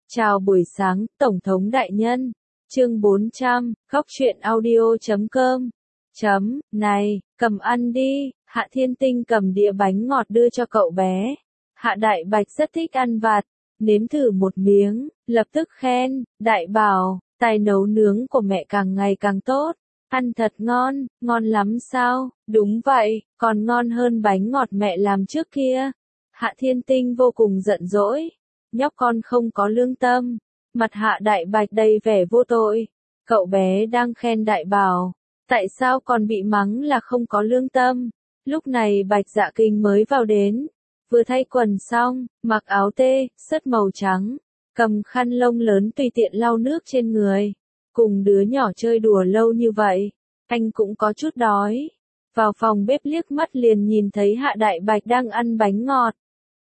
Chào buổi sáng, Tổng thống đại nhân. Chương 400, goctruyện.audio.com. Này, cầm ăn đi. Hạ Thiên Tinh cầm đĩa bánh ngọt đưa cho cậu bé. Hạ Đại Bạch rất thích ăn vặt, nếm thử một miếng, lập tức khen, Đại bảo, tài nấu nướng của mẹ càng ngày càng tốt. Ăn thật ngon, ngon lắm sao? Đúng vậy, còn ngon hơn bánh ngọt mẹ làm trước kia. Hạ Thiên Tinh vô cùng giận dỗi. Nhóc con không có lương tâm. Mặt Hạ Đại Bạch đầy vẻ vô tội. Cậu bé đang khen Đại bảo. Tại sao còn bị mắng là không có lương tâm? Lúc này Bạch Dạ Kinh mới vào đến. Vừa thay quần xong, mặc áo tê, sớt màu trắng. Cầm khăn lông lớn tùy tiện lau nước trên người. Cùng đứa nhỏ chơi đùa lâu như vậy. Anh cũng có chút đói. Vào phòng bếp liếc mắt liền nhìn thấy Hạ Đại Bạch đang ăn bánh ngọt.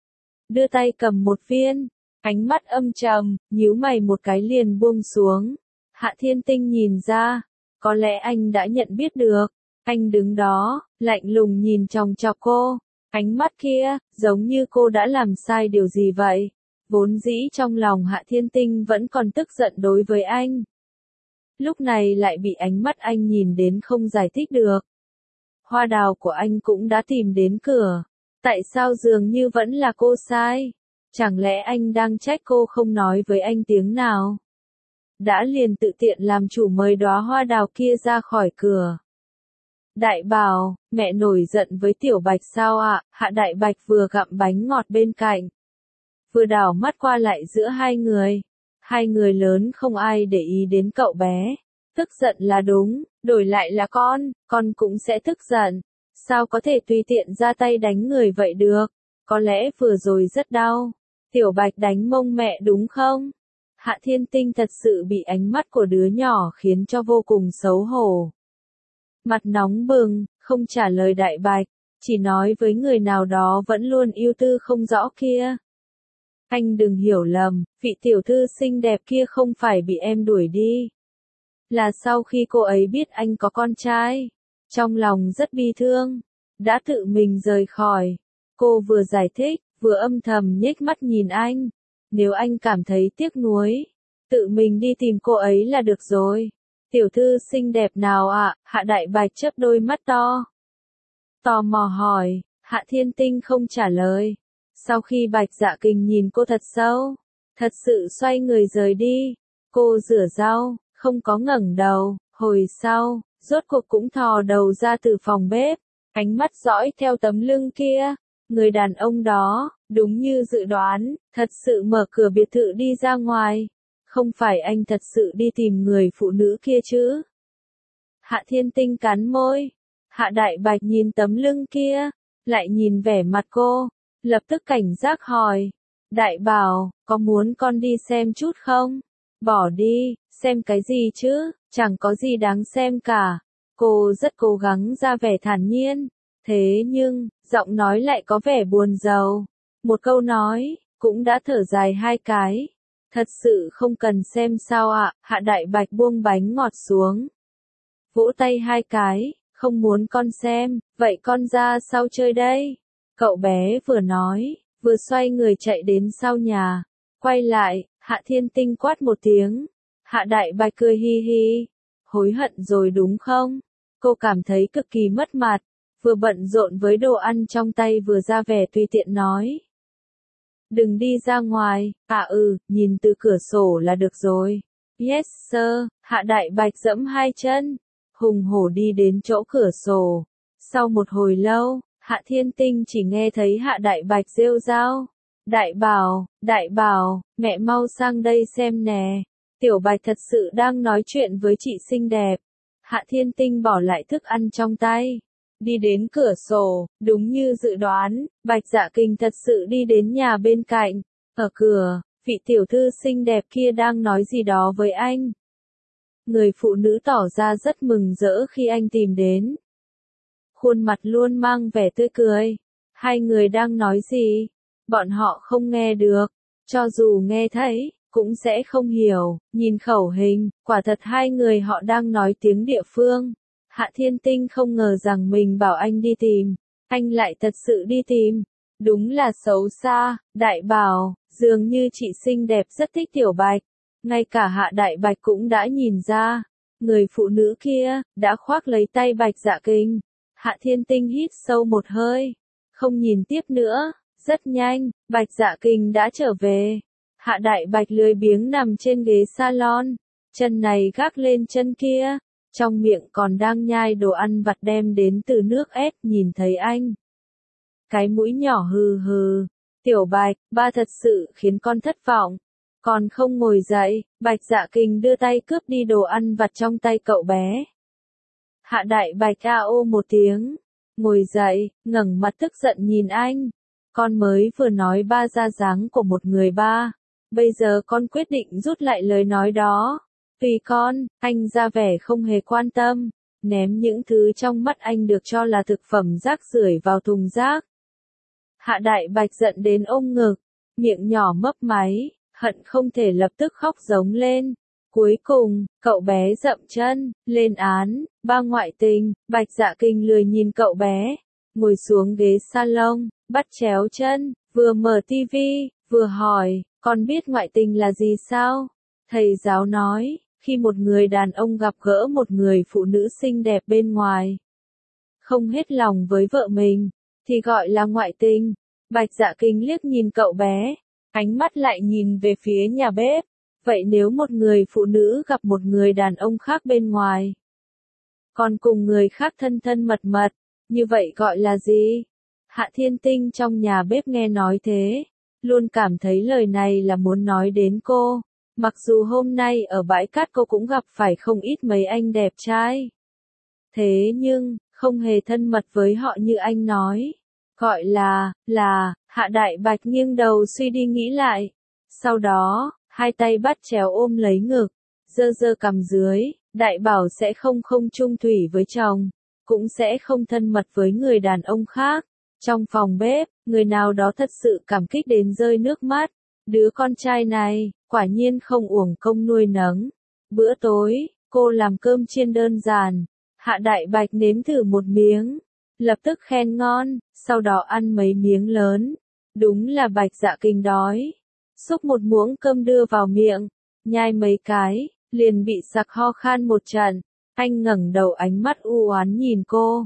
Đưa tay cầm một viên. Ánh mắt âm trầm, nhíu mày một cái liền buông xuống. Hạ Thiên Tinh nhìn ra, có lẽ anh đã nhận biết được. Anh đứng đó, lạnh lùng nhìn chòng chọc cô. Ánh mắt kia, giống như cô đã làm sai điều gì vậy. Vốn dĩ trong lòng Hạ Thiên Tinh vẫn còn tức giận đối với anh. Lúc này lại bị ánh mắt anh nhìn đến không giải thích được. Hoa đào của anh cũng đã tìm đến cửa. Tại sao dường như vẫn là cô sai? Chẳng lẽ anh đang trách cô không nói với anh tiếng nào? Đã liền tự tiện làm chủ mời đóa hoa đào kia ra khỏi cửa. Đại bảo, mẹ nổi giận với Tiểu Bạch sao ạ? Hạ Đại Bạch vừa gặm bánh ngọt bên cạnh. Vừa đảo mắt qua lại giữa hai người. Hai người lớn không ai để ý đến cậu bé. Tức giận là đúng, đổi lại là con cũng sẽ tức giận. Sao có thể tùy tiện ra tay đánh người vậy được? Có lẽ vừa rồi rất đau. Tiểu Bạch đánh mông mẹ đúng không? Hạ Thiên Tinh thật sự bị ánh mắt của đứa nhỏ khiến cho vô cùng xấu hổ. Mặt nóng bừng, không trả lời Đại Bạch, chỉ nói với người nào đó vẫn luôn ưu tư không rõ kia. Anh đừng hiểu lầm, vị tiểu thư xinh đẹp kia không phải bị em đuổi đi. Là sau khi cô ấy biết anh có con trai, trong lòng rất bi thương, đã tự mình rời khỏi. Cô vừa giải thích, vừa âm thầm nhếch mắt nhìn anh. Nếu anh cảm thấy tiếc nuối, tự mình đi tìm cô ấy là được rồi. Tiểu thư xinh đẹp nào ạ? Hạ Đại Bạch chớp đôi mắt to. Tò mò hỏi, Hạ Thiên Tinh không trả lời. Sau khi Bạch Dạ Kinh nhìn cô thật sâu, thật sự xoay người rời đi. Cô rửa rau, không có ngẩng đầu. Hồi sau, rốt cuộc cũng thò đầu ra từ phòng bếp. Ánh mắt dõi theo tấm lưng kia. Người đàn ông đó, đúng như dự đoán, thật sự mở cửa biệt thự đi ra ngoài. Không phải anh thật sự đi tìm người phụ nữ kia chứ? Hạ Thiên Tinh cắn môi. Hạ Đại Bạch nhìn tấm lưng kia, lại nhìn vẻ mặt cô, lập tức cảnh giác hỏi. Đại bảo, có muốn con đi xem chút không? Bỏ đi, xem cái gì chứ, chẳng có gì đáng xem cả. Cô rất cố gắng ra vẻ thản nhiên. Thế nhưng, giọng nói lại có vẻ buồn rầu. Một câu nói, cũng đã thở dài hai cái. Thật sự không cần xem sao ạ? Hạ Đại Bạch buông bánh ngọt xuống. Vỗ tay hai cái, không muốn con xem, vậy con ra sau chơi đây. Cậu bé vừa nói, vừa xoay người chạy đến sau nhà. Quay lại, Hạ Thiên Tinh quát một tiếng. Hạ Đại Bạch cười hi hi. Hối hận rồi đúng không? Cô cảm thấy cực kỳ mất mặt. Vừa bận rộn với đồ ăn trong tay vừa ra vẻ tùy tiện nói. Đừng đi ra ngoài, nhìn từ cửa sổ là được rồi. Yes sir, Hạ Đại Bạch giẫm hai chân, hùng hổ đi đến chỗ cửa sổ. Sau một hồi lâu, Hạ Thiên Tinh chỉ nghe thấy Hạ Đại Bạch rêu rao. Đại bảo, mẹ mau sang đây xem nè. Tiểu Bạch thật sự đang nói chuyện với chị xinh đẹp. Hạ Thiên Tinh bỏ lại thức ăn trong tay. Đi đến cửa sổ, đúng như dự đoán, Bạch Dạ Kinh thật sự đi đến nhà bên cạnh. Ở cửa, vị tiểu thư xinh đẹp kia đang nói gì đó với anh. Người phụ nữ tỏ ra rất mừng rỡ khi anh tìm đến. Khuôn mặt luôn mang vẻ tươi cười. Hai người đang nói gì? Bọn họ không nghe được. Cho dù nghe thấy, cũng sẽ không hiểu. Nhìn khẩu hình, quả thật hai người họ đang nói tiếng địa phương. Hạ Thiên Tinh không ngờ rằng mình bảo anh đi tìm, anh lại thật sự đi tìm. Đúng là xấu xa, Đại bảo, Dường như chị xinh đẹp rất thích Tiểu Bạch. Ngay cả Hạ Đại Bạch cũng đã nhìn ra. Người phụ nữ kia, đã khoác lấy tay Bạch Dạ Kinh. Hạ Thiên Tinh hít sâu một hơi. Không nhìn tiếp nữa. Rất nhanh, Bạch Dạ Kinh đã trở về. Hạ Đại Bạch lười biếng nằm trên ghế salon. Chân này gác lên chân kia. Trong miệng còn đang nhai đồ ăn vặt đem đến từ nước ép nhìn thấy anh. Cái mũi nhỏ hừ hừ. Tiểu Bạch, ba thật sự khiến con thất vọng. Còn không ngồi dậy, Bạch Dạ Kinh đưa tay cướp đi đồ ăn vặt trong tay cậu bé. Hạ Đại Bạch ô một tiếng. Ngồi dậy, ngẩng mặt tức giận nhìn anh. Con mới vừa nói ba ra dáng của một người ba. Bây giờ con quyết định rút lại lời nói đó. Vì con, anh ra vẻ không hề quan tâm. Ném những thứ trong mắt anh được cho là thực phẩm rác rưởi vào thùng rác. Hạ Đại Bạch giận đến ôm ngực. Miệng nhỏ mấp máy, hận không thể lập tức khóc giống lên. Cuối cùng, cậu bé dậm chân, lên án, ba ngoại tình. Bạch Dạ Kinh lười nhìn cậu bé. Ngồi xuống ghế salon, bắt chéo chân, vừa mở tivi, vừa hỏi, con biết ngoại tình là gì sao? Thầy giáo nói, khi một người đàn ông gặp gỡ một người phụ nữ xinh đẹp bên ngoài, không hết lòng với vợ mình, thì gọi là ngoại tình. Bạch Dạ Kinh liếc nhìn cậu bé, ánh mắt lại nhìn về phía nhà bếp. Vậy nếu một người phụ nữ gặp một người đàn ông khác bên ngoài, còn cùng người khác thân thân mật mật, như vậy gọi là gì? Hạ Thiên Tinh trong nhà bếp nghe nói thế, luôn cảm thấy lời này là muốn nói đến cô. Mặc dù hôm nay ở bãi cát cô cũng gặp phải không ít mấy anh đẹp trai. Thế nhưng, không hề thân mật với họ như anh nói. Gọi là, Hạ Đại Bạch nghiêng đầu suy đi nghĩ lại. Sau đó, hai tay bắt chéo ôm lấy ngực, giơ cằm dưới, đại bảo sẽ không chung thủy với chồng, cũng sẽ không thân mật với người đàn ông khác. Trong phòng bếp, người nào đó thật sự cảm kích đến rơi nước mắt. Đứa con trai này, quả nhiên không uổng công nuôi nấng. Bữa tối, cô làm cơm chiên đơn giản. Hạ Đại Bạch nếm thử một miếng, lập tức khen ngon, sau đó ăn mấy miếng lớn. Đúng là Bạch Dạ Kinh đói. Xúc một muỗng cơm đưa vào miệng, nhai mấy cái, liền bị sặc ho khan một trận. Anh ngẩng đầu ánh mắt u oán nhìn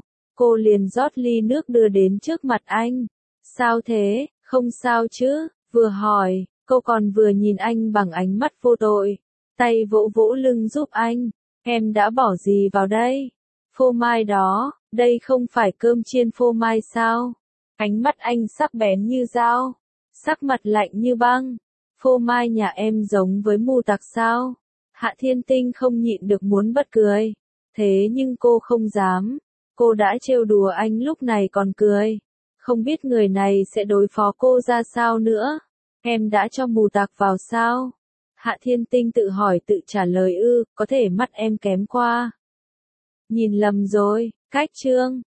cô liền rót ly nước đưa đến trước mặt anh. Sao thế, không sao chứ? Vừa hỏi, cô còn vừa nhìn anh bằng ánh mắt vô tội. Tay vỗ vỗ lưng giúp anh. Em đã bỏ gì vào đây? Phô mai đó, đây không phải cơm chiên phô mai sao? Ánh mắt anh sắc bén như dao, sắc mặt lạnh như băng. Phô mai nhà em giống với mù tặc sao? Hạ Thiên Tinh không nhịn được muốn bật cười. Thế nhưng cô không dám. Cô đã trêu đùa anh lúc này còn cười. Không biết người này sẽ đối phó cô ra sao nữa. Em đã cho mù tặc vào sao? Hạ Thiên Tinh tự hỏi tự trả lời có thể mắt em kém qua. Nhìn lầm rồi, cách chương.